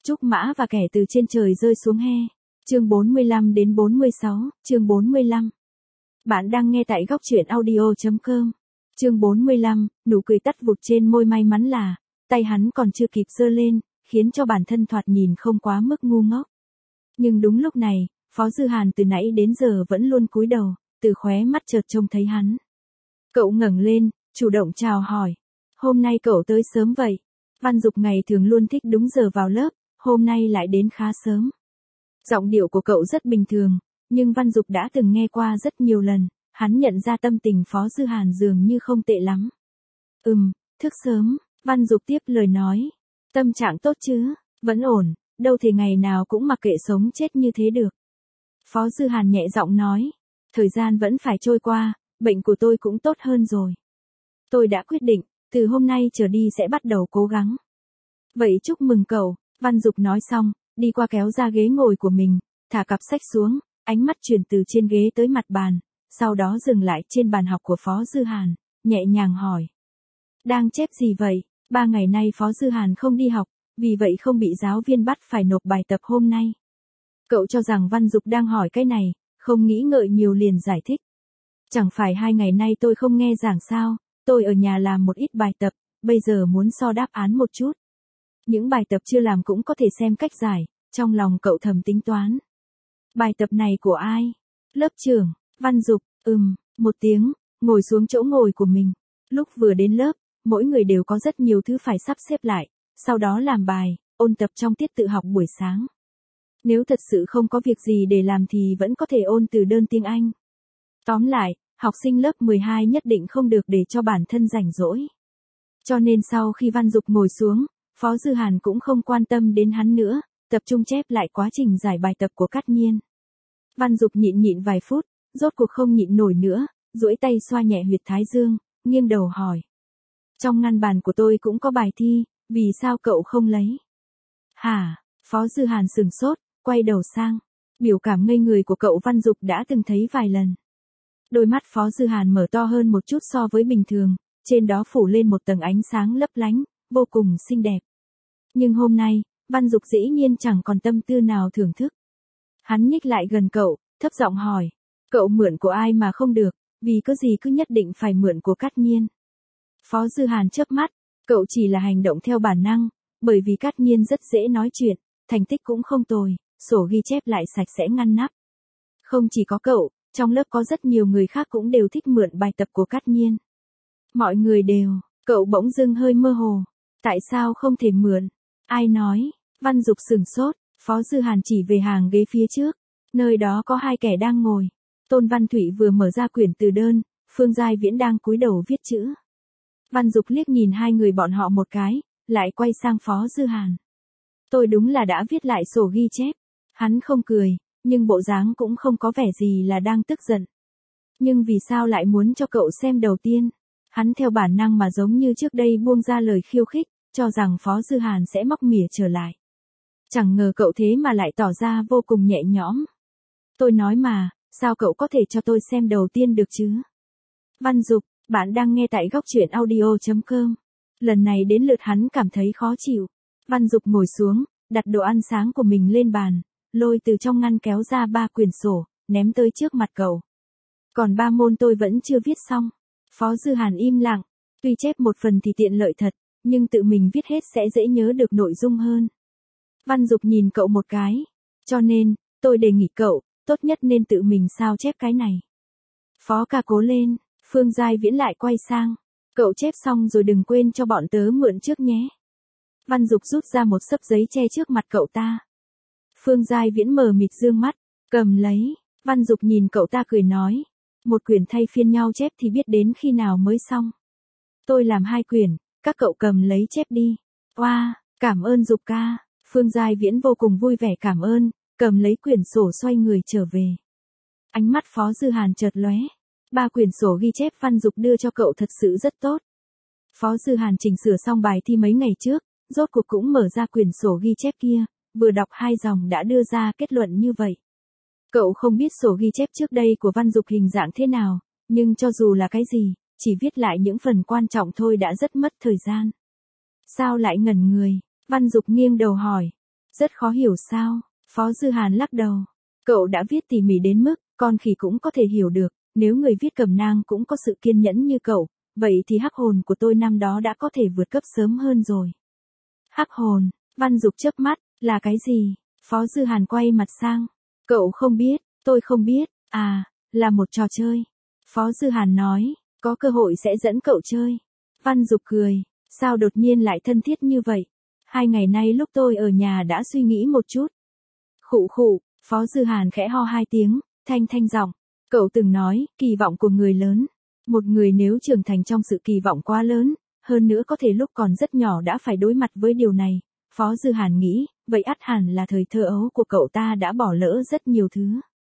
Trúc mã và kẻ từ trên trời rơi xuống he. Chương 45 đến 46, chương 45. Bạn đang nghe tại góc truyện audio.com. Chương 45, nụ cười tắt vụt trên môi, may mắn là tay hắn còn chưa kịp giơ lên, khiến cho bản thân thoạt nhìn không quá mức ngu ngốc. Nhưng đúng lúc này, Phó Dư Hàn từ nãy đến giờ vẫn luôn cúi đầu, từ khóe mắt chợt trông thấy hắn. Cậu ngẩng lên, chủ động chào hỏi. Hôm nay cậu tới sớm vậy. Văn Dục ngày thường luôn thích đúng giờ vào lớp, hôm nay lại đến khá sớm. Giọng điệu của cậu rất bình thường, nhưng Văn Dục đã từng nghe qua rất nhiều lần, hắn nhận ra tâm tình Phó Dư Hàn dường như không tệ lắm. Thức sớm, Văn Dục tiếp lời nói. Tâm trạng tốt chứ, vẫn ổn, đâu thể ngày nào cũng mặc kệ sống chết như thế được. Phó Dư Hàn nhẹ giọng nói. Thời gian vẫn phải trôi qua, bệnh của tôi cũng tốt hơn rồi. Tôi đã quyết định, từ hôm nay trở đi sẽ bắt đầu cố gắng. Vậy chúc mừng cậu, Văn Dục nói xong, đi qua kéo ra ghế ngồi của mình, thả cặp sách xuống, ánh mắt chuyển từ trên ghế tới mặt bàn, sau đó dừng lại trên bàn học của Phó Dư Hàn, nhẹ nhàng hỏi. Đang chép gì vậy? 3 ngày nay Phó Dư Hàn không đi học, vì vậy không bị giáo viên bắt phải nộp bài tập hôm nay. Cậu cho rằng Văn Dục đang hỏi cái này, không nghĩ ngợi nhiều liền giải thích. Chẳng phải 2 ngày nay tôi không nghe giảng sao, tôi ở nhà làm một ít bài tập, bây giờ muốn so đáp án một chút. Những bài tập chưa làm cũng có thể xem cách giải, trong lòng cậu thầm tính toán. Bài tập này của ai? Lớp trưởng, Văn Dục, một tiếng, ngồi xuống chỗ ngồi của mình. Lúc vừa đến lớp, mỗi người đều có rất nhiều thứ phải sắp xếp lại, sau đó làm bài, ôn tập trong tiết tự học buổi sáng. Nếu thật sự không có việc gì để làm thì vẫn có thể ôn từ đơn tiếng Anh. Tóm lại, học sinh lớp 12 nhất định không được để cho bản thân rảnh rỗi. Cho nên sau khi Văn Dục ngồi xuống, Phó Dư Hàn cũng không quan tâm đến hắn nữa, tập trung chép lại quá trình giải bài tập của Cát Nhiên. Văn Dục nhịn vài phút, rốt cuộc không nhịn nổi nữa, duỗi tay xoa nhẹ huyệt thái dương, nghiêng đầu hỏi. Trong ngăn bàn của tôi cũng có bài thi, vì sao cậu không lấy? Hả? Phó Dư Hàn sửng sốt, quay đầu sang. Biểu cảm ngây người của cậu Văn Dục đã từng thấy vài lần. Đôi mắt Phó Dư Hàn mở to hơn một chút so với bình thường, trên đó phủ lên một tầng ánh sáng lấp lánh, vô cùng xinh đẹp. Nhưng hôm nay, Văn Dục dĩ nhiên chẳng còn tâm tư nào thưởng thức. Hắn nhích lại gần cậu, thấp giọng hỏi. Cậu mượn của ai mà không được, vì có gì cứ nhất định phải mượn của Cát Nhiên. Phó Dư Hàn chớp mắt, cậu chỉ là hành động theo bản năng, bởi vì Cát Nhiên rất dễ nói chuyện, thành tích cũng không tồi, sổ ghi chép lại sạch sẽ ngăn nắp. Không chỉ có cậu, trong lớp có rất nhiều người khác cũng đều thích mượn bài tập của Cát Nhiên. Mọi người đều, cậu bỗng dưng hơi mơ hồ. Tại sao không thể mượn? Ai nói? Văn Dục sửng sốt, Phó Dư Hàn chỉ về hàng ghế phía trước. Nơi đó có 2 kẻ đang ngồi. Tôn Văn Thụy vừa mở ra quyển từ đơn, Phương Giai Viễn đang cúi đầu viết chữ. Văn Dục liếc nhìn 2 người bọn họ một cái, lại quay sang Phó Dư Hàn. Tôi đúng là đã viết lại sổ ghi chép. Hắn không cười, nhưng bộ dáng cũng không có vẻ gì là đang tức giận. Nhưng vì sao lại muốn cho cậu xem đầu tiên? Hắn theo bản năng mà giống như trước đây buông ra lời khiêu khích, cho rằng Phó Dư Hàn sẽ móc mỉa trở lại. Chẳng ngờ cậu thế mà lại tỏ ra vô cùng nhẹ nhõm. Tôi nói mà, sao cậu có thể cho tôi xem đầu tiên được chứ? Văn Dục, bạn đang nghe tại góc truyện audio.com. Lần này đến lượt hắn cảm thấy khó chịu. Văn Dục ngồi xuống, đặt đồ ăn sáng của mình lên bàn, lôi từ trong ngăn kéo ra 3 quyển sổ, ném tới trước mặt cậu. Còn 3 môn tôi vẫn chưa viết xong. Phó Dư Hàn im lặng, tuy chép một phần thì tiện lợi thật, nhưng tự mình viết hết sẽ dễ nhớ được nội dung hơn. Văn Dục nhìn cậu một cái, cho nên, tôi đề nghị cậu, tốt nhất nên tự mình sao chép cái này. Phó ca cố lên, Phương Giai Viễn lại quay sang, cậu chép xong rồi đừng quên cho bọn tớ mượn trước nhé. Văn Dục rút ra một xấp giấy che trước mặt cậu ta. Phương Giai Viễn mờ mịt dương mắt, cầm lấy, Văn Dục nhìn cậu ta cười nói. Một quyển thay phiên nhau chép thì biết đến khi nào mới xong. Tôi làm 2 quyển, các cậu cầm lấy chép đi. Oa, cảm ơn Dục ca. Phương Giai Viễn vô cùng vui vẻ cảm ơn, cầm lấy quyển sổ xoay người trở về. Ánh mắt Phó Dư Hàn chợt lóe. 3 quyển sổ ghi chép Văn Dục đưa cho cậu thật sự rất tốt. Phó Dư Hàn chỉnh sửa xong bài thi mấy ngày trước, rốt cuộc cũng mở ra quyển sổ ghi chép kia, vừa đọc 2 dòng đã đưa ra kết luận như vậy. Cậu không biết sổ ghi chép trước đây của Văn Dục hình dạng thế nào, nhưng cho dù là cái gì, chỉ viết lại những phần quan trọng thôi đã rất mất thời gian. Sao lại ngẩn người? Văn Dục nghiêng đầu hỏi. Rất khó hiểu sao? Phó Dư Hàn lắc đầu. Cậu đã viết tỉ mỉ đến mức, con khỉ cũng có thể hiểu được, nếu người viết cẩm nang cũng có sự kiên nhẫn như cậu, vậy thì hắc hồn của tôi năm đó đã có thể vượt cấp sớm hơn rồi. Hắc hồn, Văn Dục chớp mắt, là cái gì? Phó Dư Hàn quay mặt sang. Cậu không biết, tôi không biết, à, là một trò chơi. Phó Dư Hàn nói, có cơ hội sẽ dẫn cậu chơi. Văn Dục cười, sao đột nhiên lại thân thiết như vậy? 2 ngày nay lúc tôi ở nhà đã suy nghĩ một chút. Khụ khụ, Phó Dư Hàn khẽ ho 2 tiếng, thanh giọng. Cậu từng nói, kỳ vọng của người lớn. Một người nếu trưởng thành trong sự kỳ vọng quá lớn, hơn nữa có thể lúc còn rất nhỏ đã phải đối mặt với điều này. Phó Dư Hàn nghĩ, vậy ắt hẳn là thời thơ ấu của cậu ta đã bỏ lỡ rất nhiều thứ.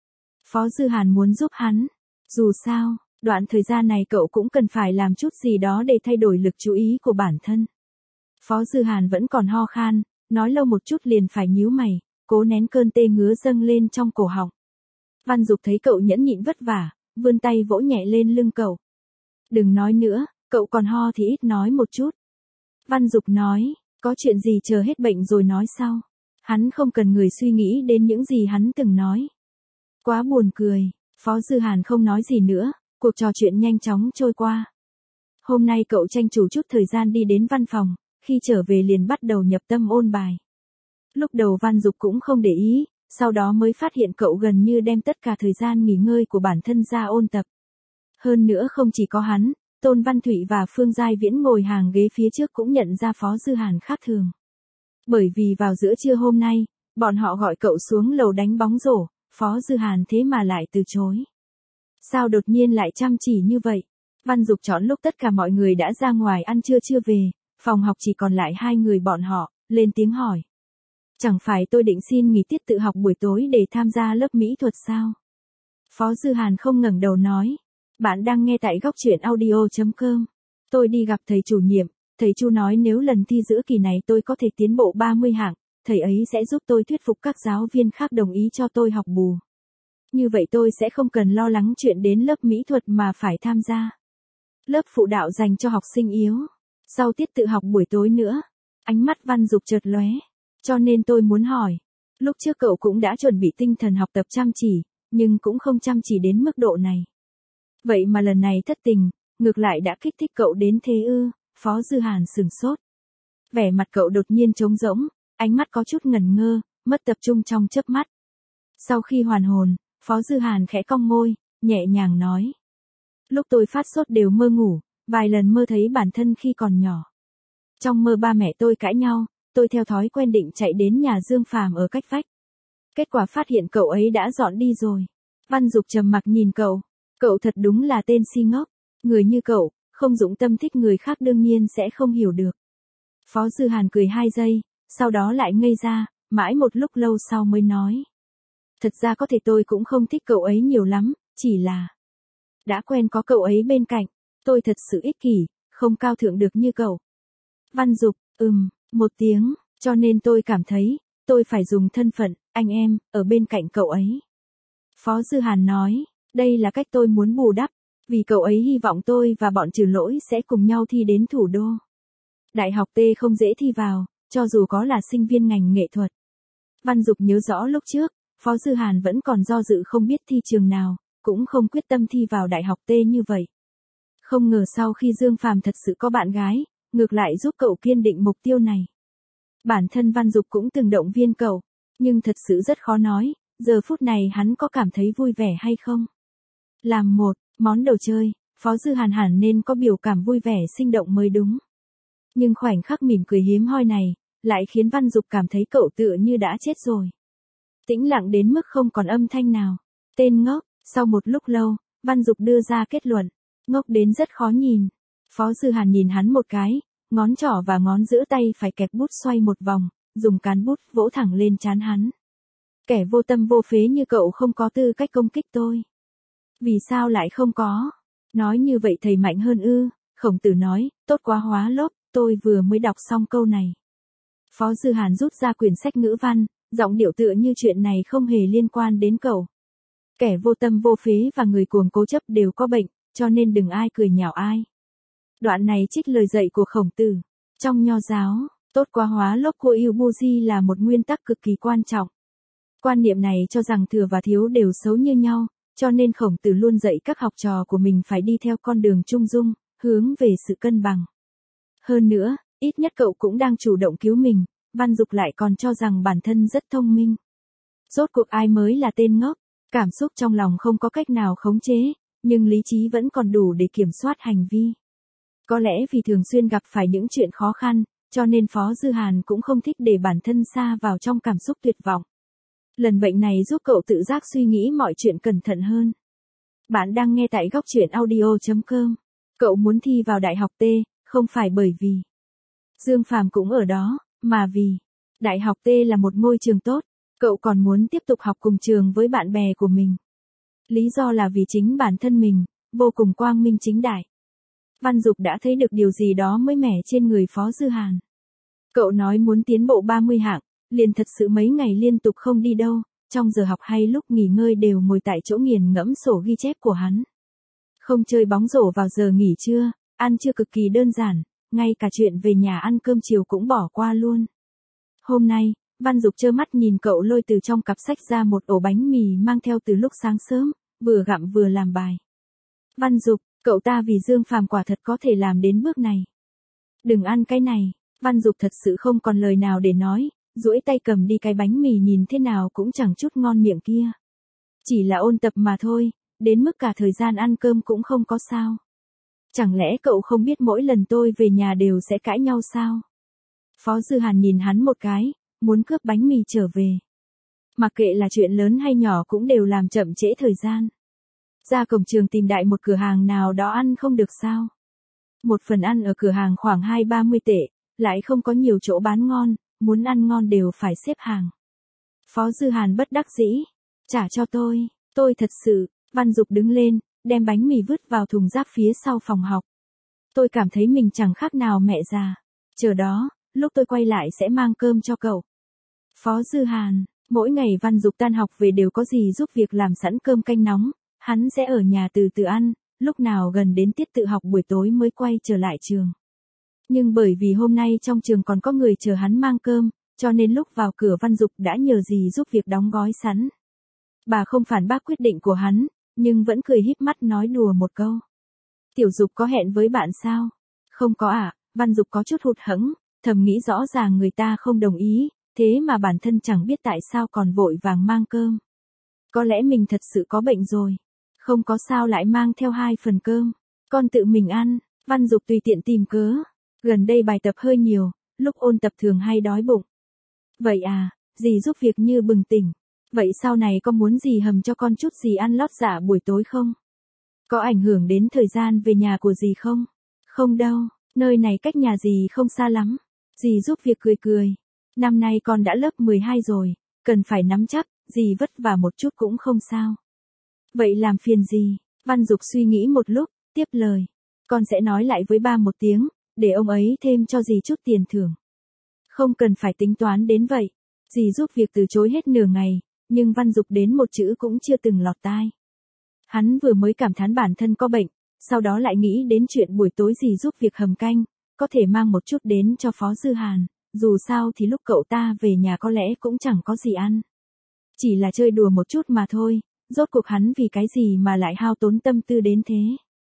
Phó Dư Hàn muốn giúp hắn. Dù sao, đoạn thời gian này cậu cũng cần phải làm chút gì đó để thay đổi lực chú ý của bản thân. Phó Dư Hàn vẫn còn ho khan, nói lâu một chút liền phải nhíu mày, cố nén cơn tê ngứa dâng lên trong cổ họng. Văn Dục thấy cậu nhẫn nhịn vất vả, vươn tay vỗ nhẹ lên lưng cậu. Đừng nói nữa, cậu còn ho thì ít nói một chút. Văn Dục nói, có chuyện gì chờ hết bệnh rồi nói sau. Hắn không cần người suy nghĩ đến những gì hắn từng nói. Quá buồn cười, Phó Dư Hàn không nói gì nữa, cuộc trò chuyện nhanh chóng trôi qua. Hôm nay cậu tranh thủ chút thời gian đi đến văn phòng, khi trở về liền bắt đầu nhập tâm ôn bài. Lúc đầu Văn Dục cũng không để ý, sau đó mới phát hiện cậu gần như đem tất cả thời gian nghỉ ngơi của bản thân ra ôn tập. Hơn nữa không chỉ có hắn, Tôn Văn Thụy và Phương Giai Viễn ngồi hàng ghế phía trước cũng nhận ra Phó Dư Hàn khác thường. Bởi vì vào giữa trưa hôm nay, bọn họ gọi cậu xuống lầu đánh bóng rổ, Phó Dư Hàn thế mà lại từ chối. Sao đột nhiên lại chăm chỉ như vậy? Văn Dục chọn lúc tất cả mọi người đã ra ngoài ăn trưa chưa về, phòng học chỉ còn lại 2 người bọn họ, lên tiếng hỏi. Chẳng phải tôi định xin nghỉ tiết tự học buổi tối để tham gia lớp mỹ thuật sao? Phó Dư Hàn không ngẩng đầu nói. Bạn đang nghe tại góc truyện audio.com. Tôi đi gặp thầy chủ nhiệm, thầy Chu nói nếu lần thi giữa kỳ này tôi có thể tiến bộ 30 hạng, thầy ấy sẽ giúp tôi thuyết phục các giáo viên khác đồng ý cho tôi học bù. Như vậy tôi sẽ không cần lo lắng chuyện đến lớp mỹ thuật mà phải tham gia. Lớp phụ đạo dành cho học sinh yếu. Sau tiết tự học buổi tối nữa. Ánh mắt Văn Dục chợt lóe. Cho nên tôi muốn hỏi. Lúc trước cậu cũng đã chuẩn bị tinh thần học tập chăm chỉ, nhưng cũng không chăm chỉ đến mức độ này. Vậy mà lần này thất tình, ngược lại đã kích thích cậu đến thế ư? Phó Dư Hàn sửng sốt. Vẻ mặt cậu đột nhiên trống rỗng, ánh mắt có chút ngẩn ngơ, mất tập trung trong chớp mắt. Sau khi hoàn hồn, Phó Dư Hàn khẽ cong môi, nhẹ nhàng nói. Lúc tôi phát sốt đều mơ ngủ, vài lần mơ thấy bản thân khi còn nhỏ. Trong mơ ba mẹ tôi cãi nhau, tôi theo thói quen định chạy đến nhà Dương Phàm ở cách vách. Kết quả phát hiện cậu ấy đã dọn đi rồi. Văn Dục trầm mặc nhìn cậu. Cậu thật đúng là tên si ngốc. Người như cậu, không dụng tâm thích người khác đương nhiên sẽ không hiểu được. Phó Dư Hàn cười 2 giây, sau đó lại ngây ra, mãi một lúc lâu sau mới nói. Thật ra có thể tôi cũng không thích cậu ấy nhiều lắm, chỉ là đã quen có cậu ấy bên cạnh, tôi thật sự ích kỷ, không cao thượng được như cậu. Văn Dục, một tiếng, cho nên tôi cảm thấy, tôi phải dùng thân phận, anh em, ở bên cạnh cậu ấy. Phó Dư Hàn nói, đây là cách tôi muốn bù đắp, vì cậu ấy hy vọng tôi và bọn Trừ Lỗi sẽ cùng nhau thi đến thủ đô. Đại học T không dễ thi vào, cho dù có là sinh viên ngành nghệ thuật. Văn Dục nhớ rõ lúc trước, Phó Dư Hàn vẫn còn do dự không biết thi trường nào, cũng không quyết tâm thi vào đại học T như vậy. Không ngờ sau khi Dương Phàm thật sự có bạn gái, ngược lại giúp cậu kiên định mục tiêu này. Bản thân Văn Dục cũng từng động viên cậu, nhưng thật sự rất khó nói, giờ phút này hắn có cảm thấy vui vẻ hay không. Làm một món đồ chơi, Phó Dư Hàn hẳn nên có biểu cảm vui vẻ sinh động mới đúng. Nhưng khoảnh khắc mỉm cười hiếm hoi này, lại khiến Văn Dục cảm thấy cậu tựa như đã chết rồi. Tĩnh lặng đến mức không còn âm thanh nào. Tên ngốc, sau một lúc lâu, Văn Dục đưa ra kết luận. Ngốc đến rất khó nhìn. Phó Dư Hàn nhìn hắn một cái, ngón trỏ và ngón giữa tay phải kẹp bút xoay một vòng, dùng cán bút vỗ thẳng lên trán hắn. Kẻ vô tâm vô phế như cậu không có tư cách công kích tôi. Vì sao lại không có? Nói như vậy thầy mạnh hơn ư? Khổng Tử nói, tốt quá hóa lốp, tôi vừa mới đọc xong câu này. Phó Dư Hàn rút ra quyển sách ngữ văn, giọng điệu tựa như chuyện này không hề liên quan đến cậu. Kẻ vô tâm vô phế và người cuồng cố chấp đều có bệnh, cho nên đừng ai cười nhạo ai. Đoạn này trích lời dạy của Khổng Tử. Trong Nho giáo, Tốt quá, hóa lốc của yêu Buji là một nguyên tắc cực kỳ quan trọng. Quan niệm này cho rằng thừa và thiếu đều xấu như nhau, cho nên Khổng Tử luôn dạy các học trò của mình phải đi theo con đường trung dung, hướng về sự cân bằng. Hơn nữa, ít nhất cậu cũng đang chủ động cứu mình, Văn Dục lại còn cho rằng bản thân rất thông minh. Rốt cuộc ai mới là tên ngốc, cảm xúc trong lòng không có cách nào khống chế, nhưng lý trí vẫn còn đủ để kiểm soát hành vi. Có lẽ vì thường xuyên gặp phải những chuyện khó khăn, cho nên Phó Dư Hàn cũng không thích để bản thân sa vào trong cảm xúc tuyệt vọng. Lần bệnh này giúp cậu tự giác suy nghĩ mọi chuyện cẩn thận hơn. Bạn đang nghe tại góc truyện audio.com. Cậu muốn thi vào Đại học T, không phải bởi vì Dương Phàm cũng ở đó, mà vì Đại học T là một môi trường tốt, cậu còn muốn tiếp tục học cùng trường với bạn bè của mình. Lý do là vì chính bản thân mình, vô cùng quang minh chính đại. Văn Dục đã thấy được điều gì đó mới mẻ trên người Phó Dư Hàn. Cậu nói muốn tiến bộ 30 hạng, liền thật sự mấy ngày liên tục không đi đâu, trong giờ học hay lúc nghỉ ngơi đều ngồi tại chỗ nghiền ngẫm sổ ghi chép của hắn. Không chơi bóng rổ vào giờ nghỉ trưa, ăn trưa cực kỳ đơn giản, ngay cả chuyện về nhà ăn cơm chiều cũng bỏ qua luôn. Hôm nay, Văn Dục trơ mắt nhìn cậu lôi từ trong cặp sách ra một ổ bánh mì mang theo từ lúc sáng sớm, vừa gặm vừa làm bài. Văn Dục, cậu ta vì Dương Phàm quả thật có thể làm đến bước này. Đừng ăn cái này, Văn Dục thật sự không còn lời nào để nói, duỗi tay cầm đi cái bánh mì nhìn thế nào cũng chẳng chút ngon miệng kia. Chỉ là ôn tập mà thôi, đến mức cả thời gian ăn cơm cũng không có sao. Chẳng lẽ cậu không biết mỗi lần tôi về nhà đều sẽ cãi nhau sao? Phó Dư Hàn nhìn hắn một cái, muốn cướp bánh mì trở về. Mặc kệ là chuyện lớn hay nhỏ cũng đều làm chậm trễ thời gian. Ra cổng trường tìm đại một cửa hàng nào đó ăn không được sao? Một phần ăn ở cửa hàng khoảng 20-30 tệ, lại không có nhiều chỗ bán ngon, muốn ăn ngon đều phải xếp hàng. Phó Dư Hàn bất đắc dĩ, trả cho tôi thật sự, Văn Dục đứng lên, đem bánh mì vứt vào thùng rác phía sau phòng học. Tôi cảm thấy mình chẳng khác nào mẹ già. Chờ đó, lúc tôi quay lại sẽ mang cơm cho cậu. Phó Dư Hàn, mỗi ngày Văn Dục tan học về đều có gì giúp việc làm sẵn cơm canh nóng, hắn sẽ ở nhà từ từ ăn, lúc nào gần đến tiết tự học buổi tối mới quay trở lại trường. Nhưng bởi vì hôm nay trong trường còn có người chờ hắn mang cơm, cho nên lúc vào cửa Văn Dục đã nhờ dì giúp việc đóng gói sẵn. Bà không phản bác quyết định của hắn, nhưng vẫn cười híp mắt nói đùa một câu. Tiểu Dục có hẹn với bạn sao? Không có ạ, Văn Dục có chút hụt hẫng, thầm nghĩ rõ ràng người ta không đồng ý, thế mà bản thân chẳng biết tại sao còn vội vàng mang cơm. Có lẽ mình thật sự có bệnh rồi. Không có sao lại mang theo 2 phần cơm. Con tự mình ăn, Văn Dục tùy tiện tìm cớ. Gần đây bài tập hơi nhiều, lúc ôn tập thường hay đói bụng. Vậy à, dì giúp việc như bừng tỉnh. Vậy sau này có muốn dì hầm cho con chút gì ăn lót dạ buổi tối không? Có ảnh hưởng đến thời gian về nhà của dì không? Không đâu, nơi này cách nhà dì không xa lắm. Dì giúp việc cười cười. Năm nay con đã lớp 12 rồi, cần phải nắm chắc, dì vất vả một chút cũng không sao. Vậy làm phiền gì? Văn Dục suy nghĩ một lúc, tiếp lời. Con sẽ nói lại với ba một tiếng, để ông ấy thêm cho dì chút tiền thưởng. Không cần phải tính toán đến vậy. Dì giúp việc từ chối hết nửa ngày, nhưng Văn Dục đến một chữ cũng chưa từng lọt tai. Hắn vừa mới cảm thán bản thân có bệnh, sau đó lại nghĩ đến chuyện buổi tối dì giúp việc hầm canh, có thể mang một chút đến cho Phó Dư Hàn, dù sao thì lúc cậu ta về nhà có lẽ cũng chẳng có gì ăn. Chỉ là chơi đùa một chút mà thôi, rốt cuộc hắn vì cái gì mà lại hao tốn tâm tư đến thế.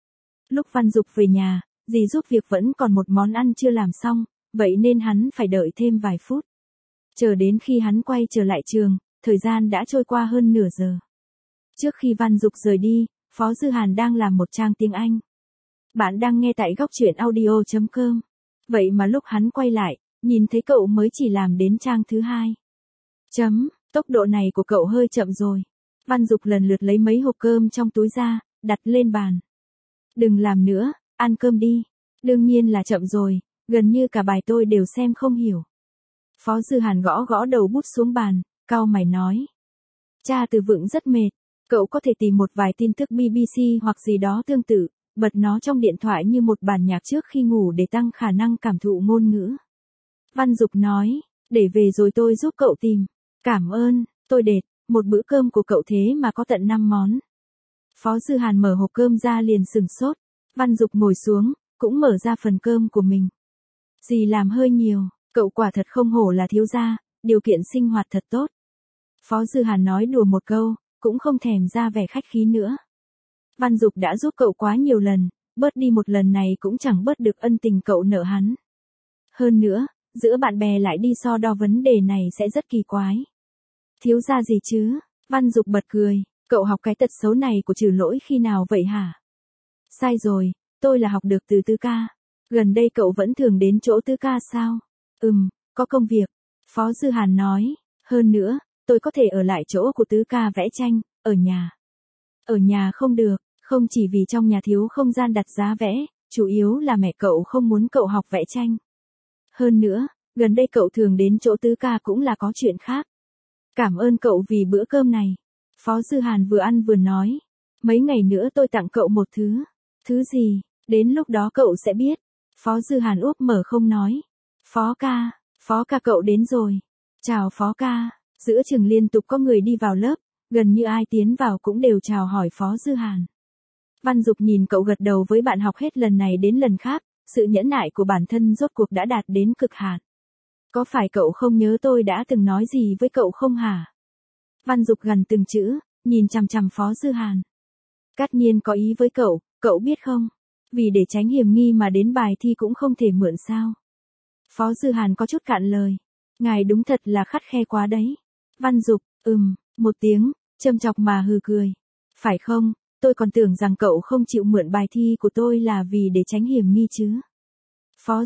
Lúc Văn Dục về nhà, dì giúp việc vẫn còn một món ăn chưa làm xong, vậy nên hắn phải đợi thêm vài phút. Chờ đến khi hắn quay trở lại trường, thời gian đã trôi qua hơn nửa giờ. Trước khi Văn Dục rời đi, Phó Dư Hàn đang làm một trang tiếng Anh. Bạn đang nghe tại góc truyện audio.com. Vậy mà lúc hắn quay lại, nhìn thấy cậu mới chỉ làm đến trang thứ 2. Tốc độ này của cậu hơi chậm rồi. Văn Dục lần lượt lấy mấy hộp cơm trong túi ra, đặt lên bàn. Đừng làm nữa, ăn cơm đi. Đương nhiên là chậm rồi, gần như cả bài tôi đều xem không hiểu. Phó Dư Hàn gõ gõ đầu bút xuống bàn, cau mày nói. Tra từ vựng rất mệt, cậu có thể tìm một vài tin tức BBC hoặc gì đó tương tự, bật nó trong điện thoại như một bản nhạc trước khi ngủ để tăng khả năng cảm thụ ngôn ngữ. Văn Dục nói, để về rồi tôi giúp cậu tìm. Cảm ơn, tôi đệt, một bữa cơm của cậu thế mà có tận 5 món. Phó Dư Hàn mở hộp cơm ra liền sửng sốt, Văn Dục ngồi xuống, cũng mở ra phần cơm của mình. Dì làm hơi nhiều, Cậu quả thật không hổ là thiếu gia, điều kiện sinh hoạt thật tốt. Phó Dư Hàn nói đùa một câu, cũng không thèm ra vẻ khách khí nữa. Văn Dục đã giúp cậu quá nhiều lần, bớt đi một lần này cũng chẳng bớt được ân tình cậu nợ hắn. Hơn nữa, giữa bạn bè lại đi so đo vấn đề này sẽ rất kỳ quái. Thiếu gia gì chứ? Văn Dục bật cười, cậu học cái tật xấu này của Trừ Lỗi khi nào vậy hả? Sai rồi, tôi là học được từ Tứ ca. Gần đây cậu vẫn thường đến chỗ Tứ ca sao? Có công việc. Phó Dư Hàn nói, hơn nữa, tôi có thể ở lại chỗ của Tứ ca vẽ tranh, ở nhà. Ở nhà không được, không chỉ vì trong nhà thiếu không gian đặt giá vẽ, chủ yếu là mẹ cậu không muốn cậu học vẽ tranh. Hơn nữa, gần đây cậu thường đến chỗ Tứ ca cũng là có chuyện khác. Cảm ơn cậu vì bữa cơm này. Phó Dư Hàn vừa ăn vừa nói, mấy ngày nữa tôi tặng cậu một thứ. Thứ gì? Đến lúc đó cậu sẽ biết. Phó Dư Hàn úp mở không nói. Phó ca cậu đến rồi. Chào Phó ca. Giữa trường liên tục có người đi vào lớp, gần như ai tiến vào cũng đều chào hỏi Phó Dư Hàn. Văn Dục nhìn cậu gật đầu với bạn học hết lần này đến lần khác, sự nhẫn nại của bản thân rốt cuộc đã đạt đến cực hạn. Có phải cậu không nhớ tôi đã từng nói gì với cậu không hả? Văn Dục gằn từng chữ, nhìn chằm chằm Phó Dư Hàn. Cát Nhiên có ý với cậu biết không? Vì để tránh hiểm nghi mà đến bài thi cũng không thể mượn sao? Phó Dư Hàn có chút cạn lời. Ngài đúng thật là khắt khe quá đấy. Văn Dục, một tiếng, châm chọc mà hừ cười. Phải không, tôi còn tưởng rằng cậu không chịu mượn bài thi của tôi là vì để tránh hiểm nghi chứ. Phó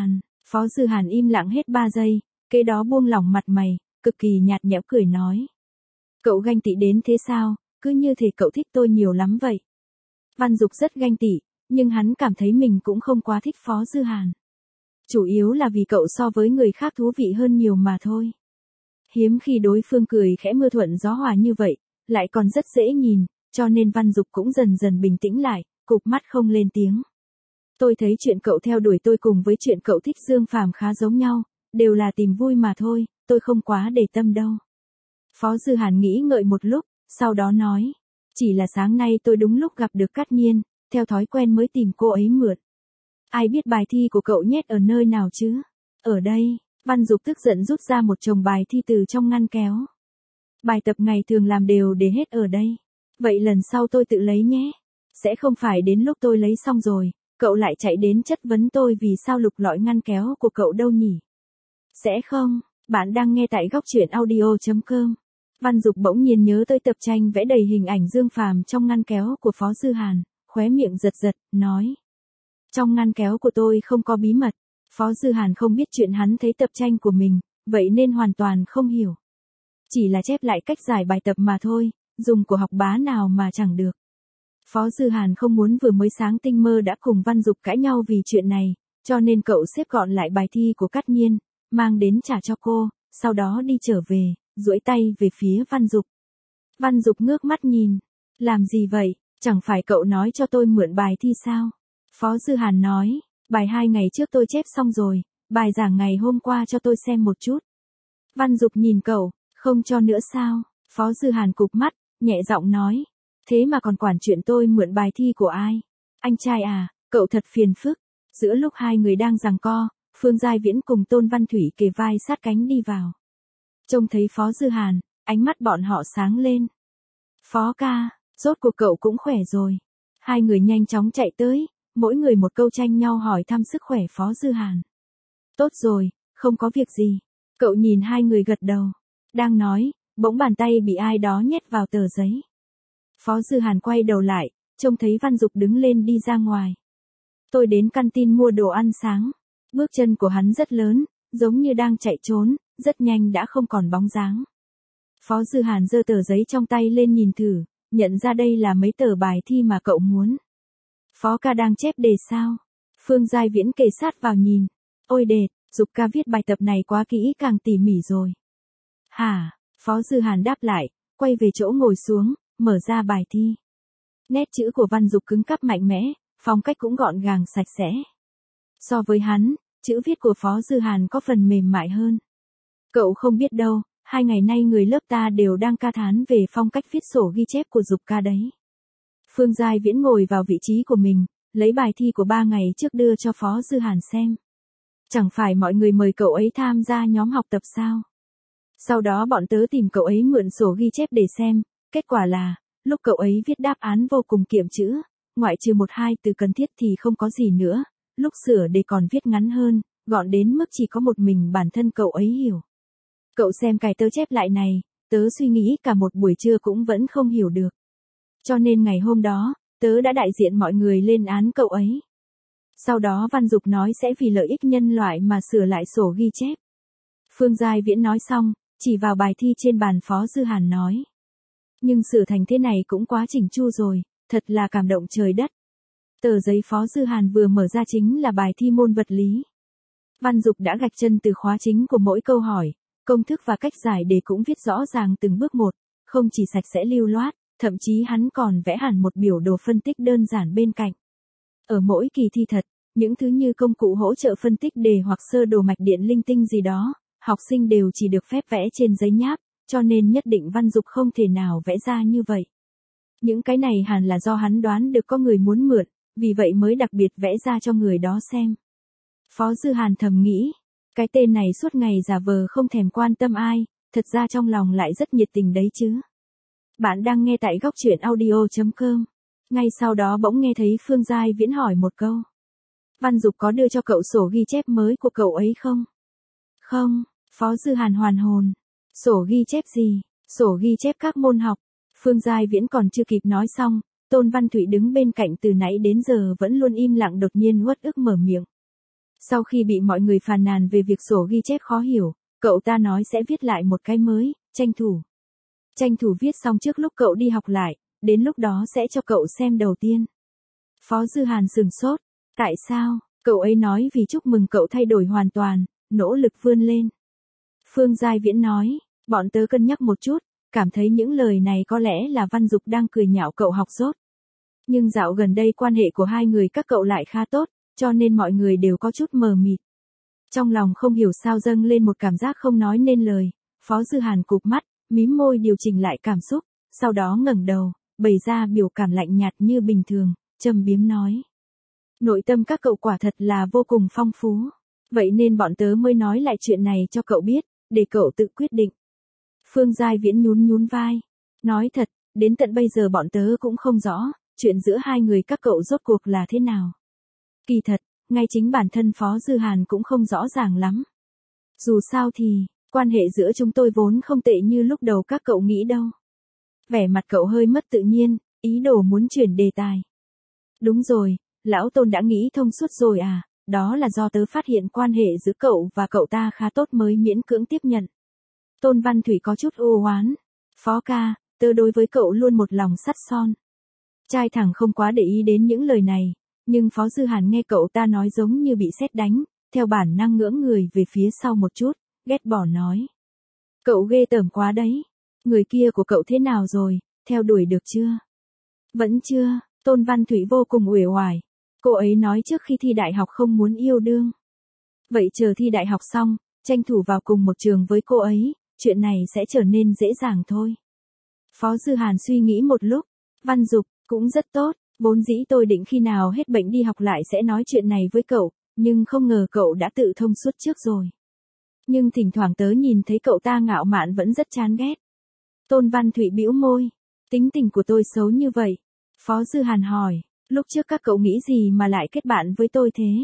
Dư Hàn im lặng hết 3 giây, kế đó buông lỏng mặt mày, cực kỳ nhạt nhẽo cười nói. Cậu ganh tị đến thế sao, cứ như thể cậu thích tôi nhiều lắm vậy. Văn Dục rất ganh tị, nhưng hắn cảm thấy mình cũng không quá thích Phó Dư Hàn. Chủ yếu là vì cậu so với người khác thú vị hơn nhiều mà thôi. Hiếm khi đối phương cười khẽ mưa thuận gió hòa như vậy, lại còn rất dễ nhìn, cho nên Văn Dục cũng dần dần bình tĩnh lại, cụp mắt không lên tiếng. Tôi thấy chuyện cậu theo đuổi tôi cùng với chuyện cậu thích Dương Phàm khá giống nhau, đều là tìm vui mà thôi, tôi không quá để tâm đâu. Phó Dư Hàn nghĩ ngợi một lúc, sau đó nói, chỉ là sáng nay tôi đúng lúc gặp được Cát Nhiên, theo thói quen mới tìm cô ấy mượn. Ai biết bài thi của cậu nhét ở nơi nào chứ? Ở đây. Văn Dục tức giận rút ra một chồng bài thi từ trong ngăn kéo. Bài tập ngày thường làm đều để hết ở đây. Vậy lần sau tôi tự lấy nhé. Sẽ không phải đến lúc tôi lấy xong rồi, cậu lại chạy đến chất vấn tôi vì sao lục lọi ngăn kéo của cậu đâu nhỉ? Sẽ không, bạn đang nghe tại góc truyện audio.com. Văn Dục bỗng nhiên nhớ tới tập tranh vẽ đầy hình ảnh Dương Phàm trong ngăn kéo của Phó Dư Hàn, khóe miệng giật giật, nói. Trong ngăn kéo của tôi không có bí mật. Phó Dư Hàn không biết chuyện hắn thấy tập tranh của mình, vậy nên hoàn toàn không hiểu. Chỉ là chép lại cách giải bài tập mà thôi, dùng của học bá nào mà chẳng được. Phó Dư Hàn không muốn vừa mới sáng tinh mơ đã cùng Văn Dục cãi nhau vì chuyện này, cho nên cậu xếp gọn lại bài thi của Cát Nhiên, mang đến trả cho cô, sau đó đi trở về, duỗi tay về phía Văn Dục. Văn Dục ngước mắt nhìn. Làm gì vậy, chẳng phải cậu nói cho tôi mượn bài thi sao? Phó Dư Hàn nói. Bài 2 ngày trước tôi chép xong rồi, bài giảng ngày hôm qua cho tôi xem một chút. Văn Dục nhìn cậu, không cho nữa sao? Phó Dư Hàn cụp mắt, nhẹ giọng nói. Thế mà còn quản chuyện tôi mượn bài thi của ai? Anh trai à, cậu thật phiền phức. Giữa lúc hai người đang giằng co, Phương Giai Viễn cùng Tôn Văn Thủy kề vai sát cánh đi vào. Trông thấy Phó Dư Hàn, ánh mắt bọn họ sáng lên. Phó ca, rốt cuộc cậu cũng khỏe rồi. Hai người nhanh chóng chạy tới. Mỗi người một câu tranh nhau hỏi thăm sức khỏe Phó Dư Hàn. Tốt rồi, không có việc gì. Cậu nhìn hai người gật đầu. Đang nói, bỗng bàn tay bị ai đó nhét vào tờ giấy. Phó Dư Hàn quay đầu lại, trông thấy Văn Dục đứng lên đi ra ngoài. Tôi đến canteen mua đồ ăn sáng. Bước chân của hắn rất lớn, giống như đang chạy trốn, rất nhanh đã không còn bóng dáng. Phó Dư Hàn giơ tờ giấy trong tay lên nhìn thử, nhận ra đây là mấy tờ bài thi mà cậu muốn. Phó ca đang chép đề sao? Phương Giai Viễn kề sát vào nhìn. Ôi đệt, Dục ca viết bài tập này quá kỹ càng tỉ mỉ rồi. Hả? Phó Dư Hàn đáp lại, quay về chỗ ngồi xuống, mở ra bài thi. Nét chữ của Văn Dục cứng cáp mạnh mẽ, phong cách cũng gọn gàng sạch sẽ. So với hắn, chữ viết của Phó Dư Hàn có phần mềm mại hơn. Cậu không biết đâu, 2 ngày nay người lớp ta đều đang ca thán về phong cách viết sổ ghi chép của Dục ca đấy. Phương Giai Viễn ngồi vào vị trí của mình, lấy bài thi của 3 ngày trước đưa cho Phó Dư Hàn xem. Chẳng phải mọi người mời cậu ấy tham gia nhóm học tập sao? Sau đó bọn tớ tìm cậu ấy mượn sổ ghi chép để xem, kết quả là, lúc cậu ấy viết đáp án vô cùng kiệm chữ, ngoại trừ một hai từ cần thiết thì không có gì nữa, lúc sửa đề còn viết ngắn hơn, gọn đến mức chỉ có một mình bản thân cậu ấy hiểu. Cậu xem cái tớ chép lại này, tớ suy nghĩ cả một buổi trưa cũng vẫn không hiểu được. Cho nên ngày hôm đó, tớ đã đại diện mọi người lên án cậu ấy. Sau đó Văn Dục nói sẽ vì lợi ích nhân loại mà sửa lại sổ ghi chép. Phương Giai Viễn nói xong, chỉ vào bài thi trên bàn Phó Dư Hàn nói. Nhưng sửa thành thế này cũng quá chỉnh chu rồi, thật là cảm động trời đất. Tờ giấy Phó Dư Hàn vừa mở ra chính là bài thi môn vật lý. Văn Dục đã gạch chân từ khóa chính của mỗi câu hỏi, công thức và cách giải đề cũng viết rõ ràng từng bước một, không chỉ sạch sẽ lưu loát, thậm chí hắn còn vẽ hẳn một biểu đồ phân tích đơn giản bên cạnh. Ở mỗi kỳ thi thật, những thứ như công cụ hỗ trợ phân tích đề hoặc sơ đồ mạch điện linh tinh gì đó, học sinh đều chỉ được phép vẽ trên giấy nháp, cho nên nhất định Văn Dục không thể nào vẽ ra như vậy. Những cái này hẳn là do hắn đoán được có người muốn mượn, vì vậy mới đặc biệt vẽ ra cho người đó xem. Phó Dư Hàn thầm nghĩ, cái tên này suốt ngày giả vờ không thèm quan tâm ai, thật ra trong lòng lại rất nhiệt tình đấy chứ. Bạn đang nghe tại góc truyện audio.com. Ngay sau đó bỗng nghe thấy Phương Giai Viễn hỏi một câu. Văn Dục có đưa cho cậu sổ ghi chép mới của cậu ấy không? Không, Phó Dư Hàn hoàn hồn. Sổ ghi chép gì? Sổ ghi chép các môn học. Phương Giai Viễn còn chưa kịp nói xong, Tôn Văn Thụy đứng bên cạnh từ nãy đến giờ vẫn luôn im lặng đột nhiên uất ức mở miệng. Sau khi bị mọi người phàn nàn về việc sổ ghi chép khó hiểu, cậu ta nói sẽ viết lại một cái mới, tranh thủ. Tranh thủ viết xong trước lúc cậu đi học lại, đến lúc đó sẽ cho cậu xem đầu tiên. Phó Dư Hàn sửng sốt. Tại sao? Cậu ấy nói vì chúc mừng cậu thay đổi hoàn toàn, nỗ lực vươn lên. Phương Giai Viễn nói, bọn tớ cân nhắc một chút, cảm thấy những lời này có lẽ là Văn Dục đang cười nhạo cậu học dốt. Nhưng dạo gần đây quan hệ của hai người các cậu lại khá tốt, cho nên mọi người đều có chút mờ mịt. Trong lòng không hiểu sao dâng lên một cảm giác không nói nên lời, Phó Dư Hàn cụp mắt, mím môi điều chỉnh lại cảm xúc, sau đó ngẩng đầu, bày ra biểu cảm lạnh nhạt như bình thường, châm biếm nói. Nội tâm các cậu quả thật là vô cùng phong phú, vậy nên bọn tớ mới nói lại chuyện này cho cậu biết, để cậu tự quyết định. Phương Giai Viễn nhún nhún vai, nói thật, đến tận bây giờ bọn tớ cũng không rõ, chuyện giữa hai người các cậu rốt cuộc là thế nào. Kỳ thật, ngay chính bản thân Phó Dư Hàn cũng không rõ ràng lắm. Dù sao thì, quan hệ giữa chúng tôi vốn không tệ như lúc đầu các cậu nghĩ đâu. Vẻ mặt cậu hơi mất tự nhiên, ý đồ muốn chuyển đề tài. Đúng rồi, lão Tôn đã nghĩ thông suốt rồi à, đó là do tớ phát hiện quan hệ giữa cậu và cậu ta khá tốt mới miễn cưỡng tiếp nhận. Tôn Văn Thủy có chút u oán. Phó ca, tớ đối với cậu luôn một lòng sắt son. Trai thẳng không quá để ý đến những lời này, nhưng Phó Dư Hàn nghe cậu ta nói giống như bị sét đánh, theo bản năng ngưỡng người về phía sau một chút, ghét bỏ nói. Cậu ghê tởm quá đấy. Người kia của cậu thế nào rồi, theo đuổi được chưa? Vẫn chưa, Tôn Văn Thủy vô cùng uể oải. Cô ấy nói trước khi thi đại học không muốn yêu đương. Vậy chờ thi đại học xong, tranh thủ vào cùng một trường với cô ấy, chuyện này sẽ trở nên dễ dàng thôi. Phó Dư Hàn suy nghĩ một lúc, Văn Dục, cũng rất tốt, vốn dĩ tôi định khi nào hết bệnh đi học lại sẽ nói chuyện này với cậu, nhưng không ngờ cậu đã tự thông suốt trước rồi. Nhưng thỉnh thoảng tớ nhìn thấy cậu ta ngạo mạn vẫn rất chán ghét. Tôn Văn Thụy bĩu môi, tính tình của tôi xấu như vậy. Phó Dư Hàn hỏi, lúc trước các cậu nghĩ gì mà lại kết bạn với tôi thế?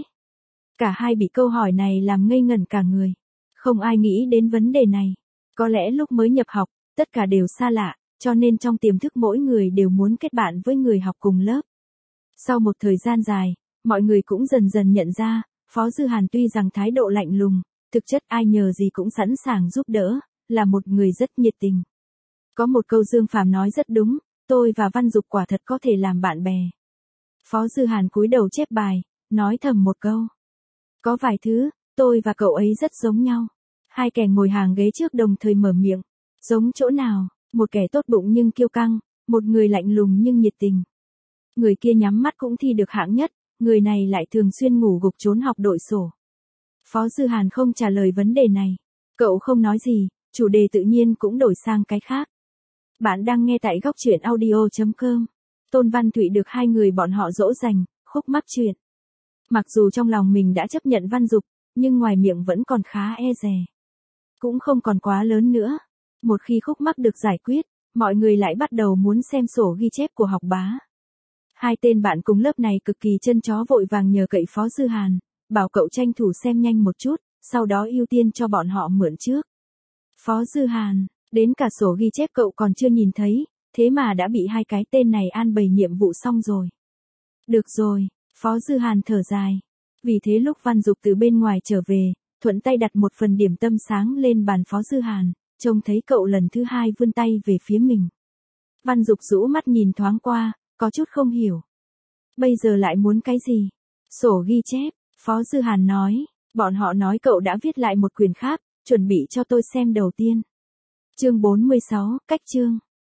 Cả hai bị câu hỏi này làm ngây ngẩn cả người. Không ai nghĩ đến vấn đề này. Có lẽ lúc mới nhập học, tất cả đều xa lạ, cho nên trong tiềm thức mỗi người đều muốn kết bạn với người học cùng lớp. Sau một thời gian dài, mọi người cũng dần dần nhận ra, Phó Dư Hàn tuy rằng thái độ lạnh lùng, thực chất ai nhờ gì cũng sẵn sàng giúp đỡ, là một người rất nhiệt tình. Có một câu Dương Phàm nói rất đúng, tôi và Văn Dục quả thật có thể làm bạn bè. Phó Dư Hàn cúi đầu chép bài, nói thầm một câu. Có vài thứ, tôi và cậu ấy rất giống nhau. Hai kẻ ngồi hàng ghế trước đồng thời mở miệng. Giống chỗ nào? Một kẻ tốt bụng nhưng kiêu căng, một người lạnh lùng nhưng nhiệt tình. Người kia nhắm mắt cũng thi được hạng nhất, người này lại thường xuyên ngủ gục trốn học đội sổ. Phó Dư Hàn không trả lời vấn đề này. Cậu không nói gì, chủ đề tự nhiên cũng đổi sang cái khác. Bạn đang nghe tại góc truyện audio.com. Tôn Văn Thụy được hai người bọn họ dỗ dành, khúc mắc chuyện. Mặc dù trong lòng mình đã chấp nhận Văn Dục, nhưng ngoài miệng vẫn còn khá e dè. Cũng không còn quá lớn nữa. Một khi khúc mắc được giải quyết, mọi người lại bắt đầu muốn xem sổ ghi chép của học bá. Hai tên bạn cùng lớp này cực kỳ chân chó vội vàng nhờ cậy Phó Dư Hàn, bảo cậu tranh thủ xem nhanh một chút, sau đó ưu tiên cho bọn họ mượn trước. Phó Dư Hàn, đến cả sổ ghi chép cậu còn chưa nhìn thấy, thế mà đã bị hai cái tên này an bày nhiệm vụ xong rồi. Được rồi, Phó Dư Hàn thở dài. Vì thế lúc Văn Dục từ bên ngoài trở về, thuận tay đặt một phần điểm tâm sáng lên bàn Phó Dư Hàn, trông thấy cậu lần thứ hai vươn tay về phía mình. Văn Dục rũ mắt nhìn thoáng qua, có chút không hiểu. Bây giờ lại muốn cái gì? Sổ ghi chép, Phó Dư Hàn nói, bọn họ nói cậu đã viết lại một quyển khác, chuẩn bị cho tôi xem đầu tiên. Chương 46, cách chương.